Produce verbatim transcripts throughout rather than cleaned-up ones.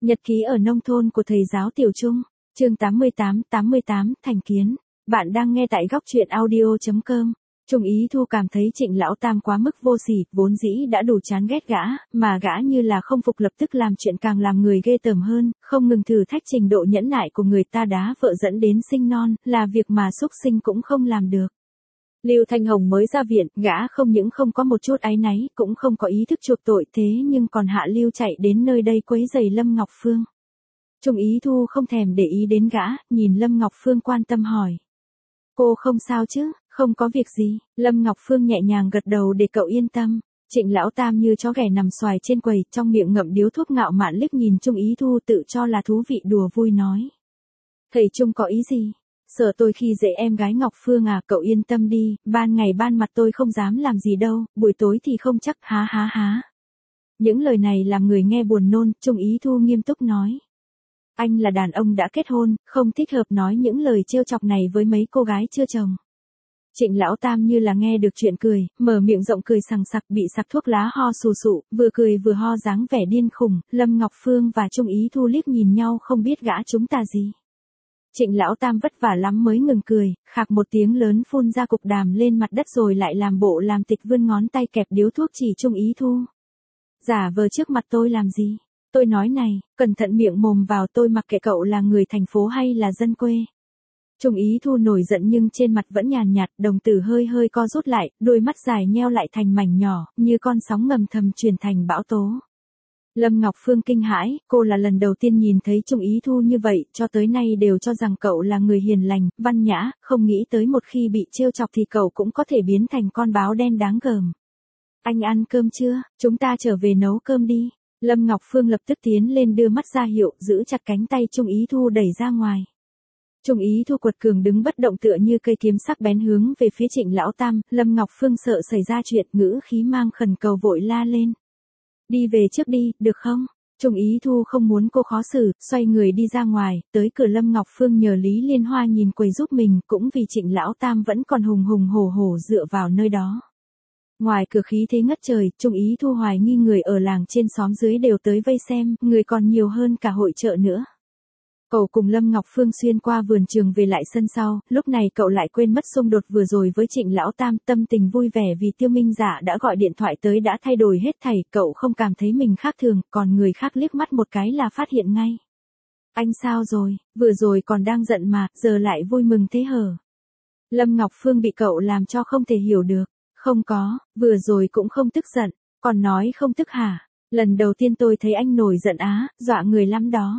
Nhật ký ở nông thôn của thầy giáo Tiểu Trung, chương tám mươi tám, tám mươi tám, thành kiến. Bạn đang nghe tại góc truyện audio chấm com. Trung Ý Thu cảm thấy Trịnh Lão Tam quá mức vô sỉ, vốn dĩ đã đủ chán ghét gã, mà gã như là không phục lập tức làm chuyện càng làm người ghê tởm hơn, không ngừng thử thách trình độ nhẫn nại của người ta, đá vợ dẫn đến sinh non, là việc mà xúc sinh cũng không làm được. Lưu Thanh Hồng mới ra viện, gã không những không có một chút áy náy, cũng không có ý thức chuộc tội, thế nhưng còn hạ lưu chạy đến nơi đây quấy rầy Lâm Ngọc Phương. Trung Ý Thu không thèm để ý đến gã, nhìn Lâm Ngọc Phương quan tâm hỏi. Cô không sao chứ, không có việc gì. Lâm Ngọc Phương nhẹ nhàng gật đầu để cậu yên tâm. Trịnh Lão Tam như chó ghẻ nằm xoài trên quầy, trong miệng ngậm điếu thuốc, ngạo mạn liếc nhìn Trung Ý Thu, tự cho là thú vị đùa vui nói. Thầy Trung có ý gì? Sợ tôi khi dễ em gái Ngọc Phương à? Cậu yên tâm đi, ban ngày ban mặt tôi không dám làm gì đâu, buổi tối thì không chắc, há há há. Những lời này làm người nghe buồn nôn, Trung Ý Thu nghiêm túc nói. Anh là đàn ông đã kết hôn, không thích hợp nói những lời trêu chọc này với mấy cô gái chưa chồng. Trịnh Lão Tam như là nghe được chuyện cười, mở miệng rộng cười sằng sặc, bị sặc thuốc lá ho sù sụ, vừa cười vừa ho dáng vẻ điên khùng. Lâm Ngọc Phương và Trung Ý Thu liếc nhìn nhau không biết gã chúng ta gì. Trịnh Lão Tam vất vả lắm mới ngừng cười, khạc một tiếng lớn phun ra cục đàm lên mặt đất rồi lại làm bộ làm tịch vươn ngón tay kẹp điếu thuốc chỉ Trung Ý Thu. Giả vờ trước mặt tôi làm gì? Tôi nói này, cẩn thận miệng mồm vào, tôi mặc kệ cậu là người thành phố hay là dân quê. Trung Ý Thu nổi giận nhưng trên mặt vẫn nhàn nhạt, đồng tử hơi hơi co rút lại, đôi mắt dài nheo lại thành mảnh nhỏ, như con sóng ngầm thầm truyền thành bão tố. Lâm Ngọc Phương kinh hãi, cô là lần đầu tiên nhìn thấy Trung Ý Thu như vậy, cho tới nay đều cho rằng cậu là người hiền lành, văn nhã, không nghĩ tới một khi bị trêu chọc thì cậu cũng có thể biến thành con báo đen đáng gờm. Anh ăn cơm chưa? Chúng ta trở về nấu cơm đi. Lâm Ngọc Phương lập tức tiến lên đưa mắt ra hiệu, giữ chặt cánh tay Trung Ý Thu đẩy ra ngoài. Trung Ý Thu quật cường đứng bất động tựa như cây kiếm sắc bén hướng về phía Trịnh Lão Tam. Lâm Ngọc Phương sợ xảy ra chuyện, ngữ khí mang khẩn cầu vội la lên. Đi về trước đi, được không? Trung Ý Thu không muốn cô khó xử, xoay người đi ra ngoài, tới cửa Lâm Ngọc Phương nhờ Lý Liên Hoa nhìn quầy giúp mình, cũng vì Trịnh Lão Tam vẫn còn hùng hùng hổ hổ dựa vào nơi đó. Ngoài cửa khí thế ngất trời, Trung Ý Thu hoài nghi người ở làng trên xóm dưới đều tới vây xem, người còn nhiều hơn cả hội chợ nữa. Cậu cùng Lâm Ngọc Phương xuyên qua vườn trường về lại sân sau, lúc này cậu lại quên mất xung đột vừa rồi với Trịnh Lão Tam, tâm tình vui vẻ vì Tiêu Minh Dạ đã gọi điện thoại tới đã thay đổi hết thảy, cậu không cảm thấy mình khác thường, còn người khác liếc mắt một cái là phát hiện ngay. Anh sao rồi, vừa rồi còn đang giận mà, giờ lại vui mừng thế hở? Lâm Ngọc Phương bị cậu làm cho không thể hiểu được. Không có, vừa rồi cũng không tức giận, còn nói không tức hả? Lần đầu tiên tôi thấy anh nổi giận á, dọa người lắm đó.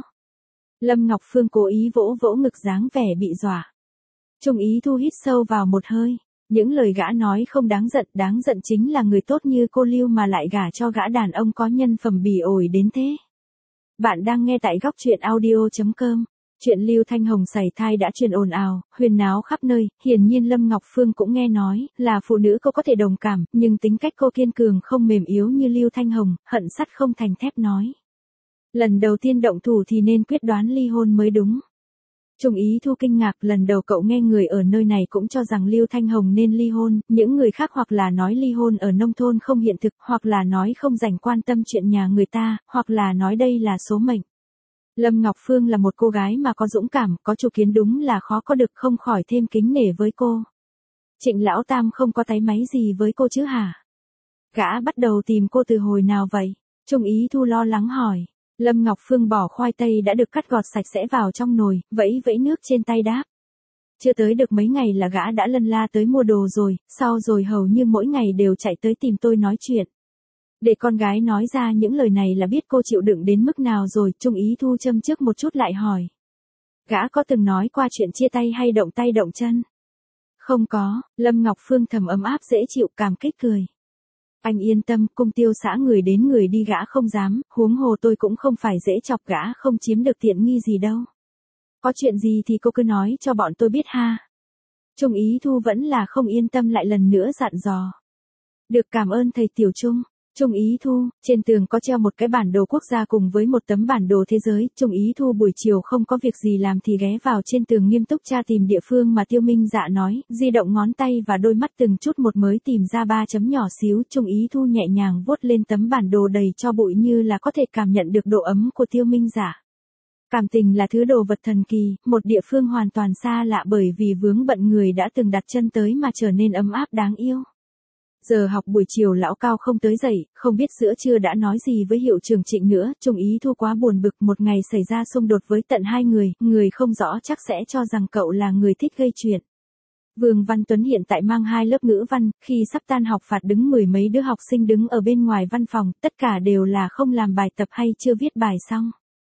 Lâm Ngọc Phương cố ý vỗ vỗ ngực dáng vẻ bị dọa. Trung Ý Thu hít sâu vào một hơi, những lời gã nói không đáng giận, đáng giận chính là người tốt như cô Lưu mà lại gả cho gã đàn ông có nhân phẩm bỉ ổi đến thế. Bạn đang nghe tại góc truyện audio chấm com. Chuyện Lưu Thanh Hồng sảy thai đã truyền ồn ào, huyền náo khắp nơi, hiển nhiên Lâm Ngọc Phương cũng nghe nói, là phụ nữ cô có thể đồng cảm, nhưng tính cách cô kiên cường không mềm yếu như Lưu Thanh Hồng, hận sắt không thành thép nói. Lần đầu tiên động thủ thì nên quyết đoán ly hôn mới đúng. Trung Ý Thu kinh ngạc, lần đầu cậu nghe người ở nơi này cũng cho rằng Lưu Thanh Hồng nên ly hôn, những người khác hoặc là nói ly hôn ở nông thôn không hiện thực, hoặc là nói không dành quan tâm chuyện nhà người ta, hoặc là nói đây là số mệnh. Lâm Ngọc Phương là một cô gái mà có dũng cảm, có chủ kiến, đúng là khó có được, không khỏi thêm kính nể với cô. Trịnh Lão Tam không có táy máy gì với cô chứ hả? Gã bắt đầu tìm cô từ hồi nào vậy? Trung Ý Thu lo lắng hỏi. Lâm Ngọc Phương bỏ khoai tây đã được cắt gọt sạch sẽ vào trong nồi, vẫy vẫy nước trên tay đáp. Chưa tới được mấy ngày là gã đã lân la tới mua đồ rồi, sau rồi hầu như mỗi ngày đều chạy tới tìm tôi nói chuyện. Để con gái nói ra những lời này là biết cô chịu đựng đến mức nào rồi. Trung Ý Thu châm trước một chút lại hỏi. Gã có từng nói qua chuyện chia tay hay động tay động chân? Không có. Lâm Ngọc Phương thầm ấm áp dễ chịu, cảm kích cười. Anh yên tâm, cung tiêu xã người đến người đi gã không dám, huống hồ tôi cũng không phải dễ chọc, gã không chiếm được tiện nghi gì đâu. Có chuyện gì thì cô cứ nói cho bọn tôi biết ha. Trung Ý Thu vẫn là không yên tâm, lại lần nữa dặn dò. Được, cảm ơn thầy Tiểu Trung. Trung Ý Thu, trên tường có treo một cái bản đồ quốc gia cùng với một tấm bản đồ thế giới. Trung Ý Thu buổi chiều không có việc gì làm thì ghé vào trên tường nghiêm túc tra tìm địa phương mà Tiêu Minh Dạ nói, di động ngón tay và đôi mắt từng chút một mới tìm ra ba chấm nhỏ xíu. Trung Ý Thu nhẹ nhàng vuốt lên tấm bản đồ đầy cho bụi như là có thể cảm nhận được độ ấm của Tiêu Minh Dạ. Cảm tình là thứ đồ vật thần kỳ, một địa phương hoàn toàn xa lạ bởi vì vướng bận người đã từng đặt chân tới mà trở nên ấm áp đáng yêu. Giờ học buổi chiều lão Cao không tới dậy, không biết giữa trưa đã nói gì với hiệu trưởng Trịnh nữa. Trung Ý Thu quá buồn bực, một ngày xảy ra xung đột với tận hai người, người không rõ chắc sẽ cho rằng cậu là người thích gây chuyện. Vương Văn Tuấn hiện tại mang hai lớp ngữ văn, khi sắp tan học phạt đứng mười mấy đứa học sinh đứng ở bên ngoài văn phòng, tất cả đều là không làm bài tập hay chưa viết bài xong.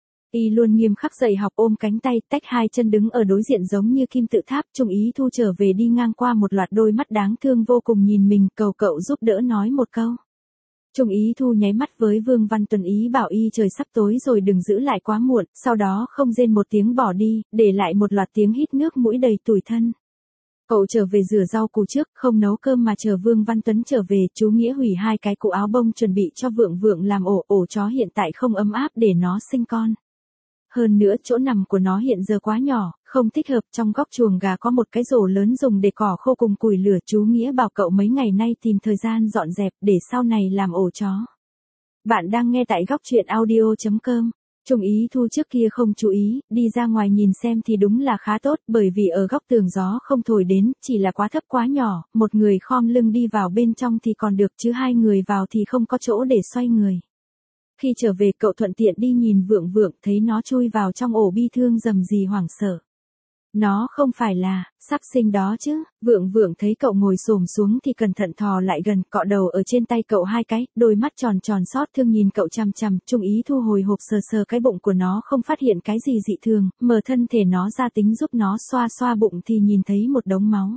Y luôn nghiêm khắc dạy học, ôm cánh tay, tách hai chân đứng ở đối diện giống như kim tự tháp. Trung Ý Thu trở về đi ngang qua một loạt đôi mắt đáng thương vô cùng nhìn mình, cầu cậu giúp đỡ nói một câu. Trung Ý Thu nháy mắt với Vương Văn Tuấn ý bảo y trời sắp tối rồi đừng giữ lại quá muộn, sau đó không rên một tiếng bỏ đi, để lại một loạt tiếng hít nước mũi đầy tủi thân. Cậu trở về rửa rau củ trước, không nấu cơm mà chờ Vương Văn Tuấn trở về. Chú Nghĩa hủy hai cái cụ áo bông chuẩn bị cho Vượng Vượng làm ổ, ổ chó hiện tại không ấm áp để nó sinh con. Hơn nữa chỗ nằm của nó hiện giờ quá nhỏ, không thích hợp. Trong góc chuồng gà có một cái rổ lớn dùng để cỏ khô cùng củi lửa. Chú Nghĩa bảo cậu mấy ngày nay tìm thời gian dọn dẹp để sau này làm ổ chó. Bạn đang nghe tại góc truyện audio chấm com. Trung Ý Thu trước kia không chú ý, đi ra ngoài nhìn xem thì đúng là khá tốt, bởi vì ở góc tường gió không thổi đến, chỉ là quá thấp quá nhỏ, một người khom lưng đi vào bên trong thì còn được chứ hai người vào thì không có chỗ để xoay người. Khi trở về cậu thuận tiện đi nhìn Vượng Vượng, thấy nó chui vào trong ổ bi thương rầm rì hoảng sợ. Nó không phải là sắp sinh đó chứ? Vượng Vượng thấy cậu ngồi xổm xuống thì cẩn thận thò lại gần, cọ đầu ở trên tay cậu hai cái, đôi mắt tròn tròn xót thương nhìn cậu chằm chằm. Trung Ý Thu hồi hộp sờ sờ cái bụng của nó, không phát hiện cái gì dị thường, mở thân thể nó ra tính giúp nó xoa xoa bụng thì nhìn thấy một đống máu.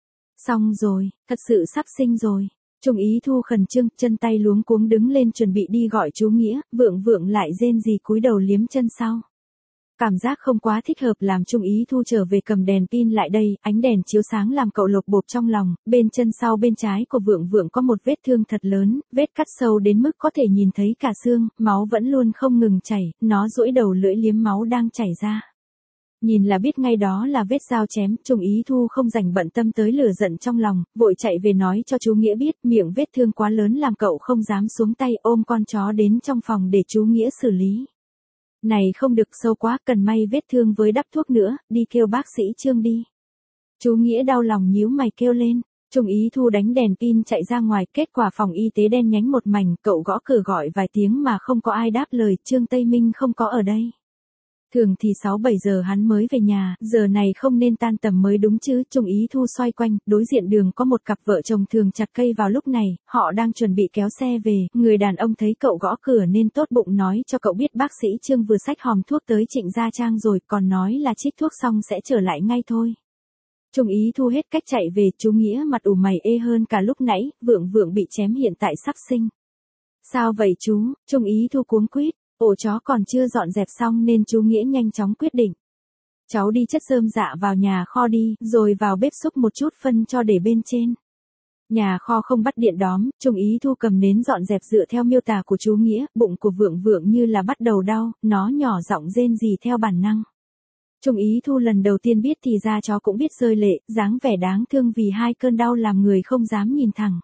Xong rồi, thật sự sắp sinh rồi. Trung Ý Thu khẩn trương, chân tay luống cuống đứng lên chuẩn bị đi gọi chú Nghĩa. Vượng Vượng lại rên rỉ cúi đầu liếm chân sau. Cảm giác không quá thích hợp làm Trung Ý Thu trở về cầm đèn pin lại đây, ánh đèn chiếu sáng làm cậu lột bột trong lòng. Bên chân sau bên trái của Vượng Vượng có một vết thương thật lớn, vết cắt sâu đến mức có thể nhìn thấy cả xương, máu vẫn luôn không ngừng chảy, nó duỗi đầu lưỡi liếm máu đang chảy ra. Nhìn là biết ngay đó là vết dao chém. Trung Ý Thu không rảnh bận tâm tới lửa giận trong lòng, vội chạy về nói cho chú Nghĩa biết, miệng vết thương quá lớn làm cậu không dám xuống tay, ôm con chó đến trong phòng để chú Nghĩa xử lý. Này không được sâu quá, cần may vết thương với đắp thuốc nữa, đi kêu bác sĩ Trương đi. Chú Nghĩa đau lòng nhíu mày kêu lên. Trung Ý Thu đánh đèn pin chạy ra ngoài, kết quả phòng y tế đen nhánh một mảnh, cậu gõ cửa gọi vài tiếng mà không có ai đáp lời. Trương Tây Minh không có ở đây. Thường thì sáu bảy giờ hắn mới về nhà, giờ này không nên tan tầm mới đúng chứ. Trung Ý Thu xoay quanh, đối diện đường có một cặp vợ chồng thường chặt cây vào lúc này, họ đang chuẩn bị kéo xe về. Người đàn ông thấy cậu gõ cửa nên tốt bụng nói cho cậu biết bác sĩ Trương vừa xách hòm thuốc tới Trịnh Gia Trang rồi, còn nói là trích thuốc xong sẽ trở lại ngay thôi. Trung Ý Thu hết cách chạy về. Chú Nghĩa mặt ủ mày ê hơn cả lúc nãy, Vượng Vượng bị chém hiện tại sắp sinh. Sao vậy chú? Trung Ý Thu cuống quýt. Ổ chó còn chưa dọn dẹp xong nên chú Nghĩa nhanh chóng quyết định. Cháu đi chất rơm dạ vào nhà kho đi, rồi vào bếp xúc một chút phân cho để bên trên. Nhà kho không bắt điện đóm, Trung Ý Thu cầm nến dọn dẹp dựa theo miêu tả của chú Nghĩa, bụng của Vượng Vượng như là bắt đầu đau, nó nhỏ giọng rên rỉ theo bản năng. Trung Ý Thu lần đầu tiên biết thì ra chó cũng biết rơi lệ, dáng vẻ đáng thương vì hai cơn đau làm người không dám nhìn thẳng.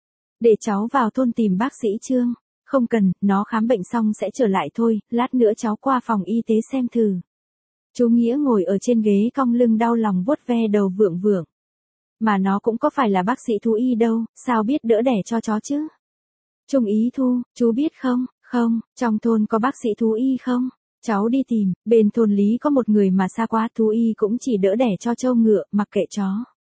Để cháu vào thôn tìm bác sĩ Trương. Không cần, nó khám bệnh xong sẽ trở lại thôi, lát nữa cháu qua phòng y tế xem thử. Chú Nghĩa ngồi ở trên ghế cong lưng đau lòng vuốt ve đầu Vượng Vượng. Mà nó cũng có phải là bác sĩ thú y đâu, sao biết đỡ đẻ cho chó chứ? Trung Ý Thu, chú biết không? Không, trong thôn có bác sĩ thú y không? Cháu đi tìm, bên thôn Lý có một người mà xa quá, thú y cũng chỉ đỡ đẻ cho trâu ngựa, mặc kệ chó.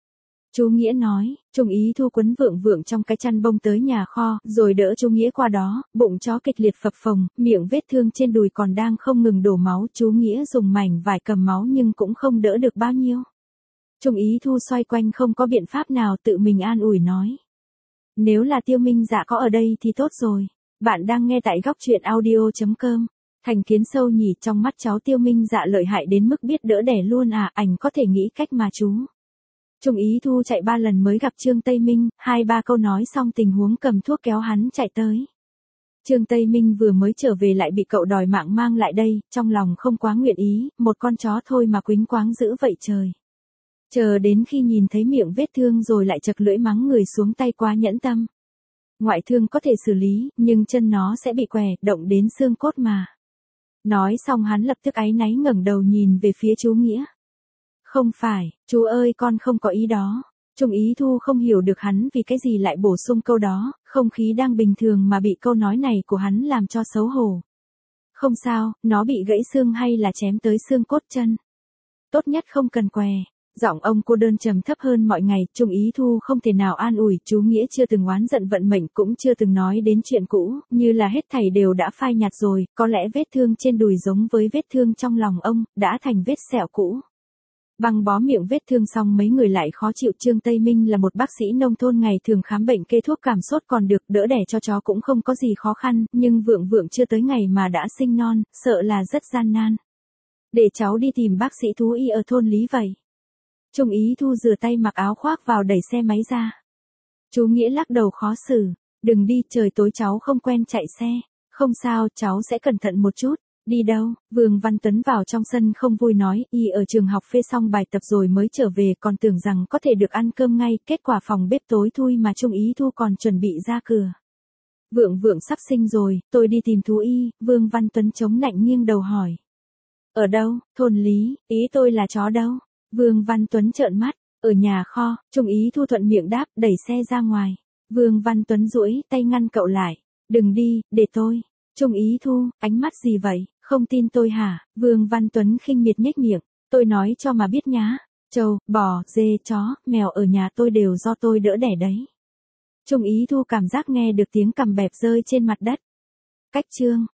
Chú Nghĩa nói. Trung Ý Thu quấn Vượng Vượng trong cái chăn bông tới nhà kho, rồi đỡ chú Nghĩa qua đó, bụng chó kịch liệt phập phồng, miệng vết thương trên đùi còn đang không ngừng đổ máu. Chú Nghĩa dùng mảnh vải cầm máu nhưng cũng không đỡ được bao nhiêu. Trung Ý Thu xoay quanh không có biện pháp nào, tự mình an ủi nói. Nếu là Tiêu Minh Dạ có ở đây thì tốt rồi. Bạn đang nghe tại góc truyện audio chấm com. Thành kiến sâu nhỉ, trong mắt cháu Tiêu Minh Dạ lợi hại đến mức biết đỡ đẻ luôn à, ảnh có thể nghĩ cách mà chú. Trung Ý Thu chạy ba lần mới gặp Trương Tây Minh, hai ba câu nói xong tình huống cầm thuốc kéo hắn chạy tới. Trương Tây Minh vừa mới trở về lại bị cậu đòi mạng mang lại đây, trong lòng không quá nguyện ý, một con chó thôi mà quýnh quáng dữ vậy trời. Chờ đến khi nhìn thấy miệng vết thương rồi lại chật lưỡi mắng người xuống tay quá nhẫn tâm. Ngoại thương có thể xử lý, nhưng chân nó sẽ bị què, động đến xương cốt mà. Nói xong hắn lập tức áy náy ngẩng đầu nhìn về phía chú Nghĩa. Không phải, chú ơi con không có ý đó. Trung Ý Thu không hiểu được hắn vì cái gì lại bổ sung câu đó, không khí đang bình thường mà bị câu nói này của hắn làm cho xấu hổ. Không sao, nó bị gãy xương hay là chém tới xương cốt chân. Tốt nhất không cần què. Giọng ông cô đơn trầm thấp hơn mọi ngày, Trung Ý Thu không thể nào an ủi, chú Nghĩa chưa từng oán giận vận mệnh cũng chưa từng nói đến chuyện cũ, như là hết thảy đều đã phai nhạt rồi, có lẽ vết thương trên đùi giống với vết thương trong lòng ông, đã thành vết sẹo cũ. Băng bó miệng vết thương xong mấy người lại khó chịu. Trương Tây Minh là một bác sĩ nông thôn ngày thường khám bệnh kê thuốc cảm sốt còn được, đỡ đẻ cho chó cũng không có gì khó khăn, nhưng Vượng Vượng chưa tới ngày mà đã sinh non, sợ là rất gian nan. Để cháu đi tìm bác sĩ thú y ở thôn Lý vậy. Trung Ý Thu rửa tay mặc áo khoác vào đẩy xe máy ra. Chú Nghĩa lắc đầu khó xử. Đừng đi, trời tối cháu không quen chạy xe. Không sao, cháu sẽ cẩn thận một chút. Đi đâu? Vương Văn Tuấn vào trong sân không vui nói, y ở trường học phê xong bài tập rồi mới trở về, còn tưởng rằng có thể được ăn cơm ngay, kết quả phòng bếp tối thui mà Trung Ý Thu còn chuẩn bị ra cửa. Vượng Vượng sắp sinh rồi, tôi đi tìm thú y. Vương Văn Tuấn chống nạnh nghiêng đầu hỏi. Ở đâu? Thôn Lý, ý tôi là chó đâu? Vương Văn Tuấn trợn mắt, ở nhà kho. Trung Ý Thu thuận miệng đáp, đẩy xe ra ngoài. Vương Văn Tuấn duỗi tay ngăn cậu lại. Đừng đi, để tôi. Trung Ý Thu, ánh mắt gì vậy, không tin tôi hả? Vương Văn Tuấn khinh miệt nhếch miệng. Tôi nói cho mà biết nhá. Trâu, bò, dê, chó, mèo ở nhà tôi đều do tôi đỡ đẻ đấy. Trung Ý Thu cảm giác nghe được tiếng cằm bẹp rơi trên mặt đất. Cách chương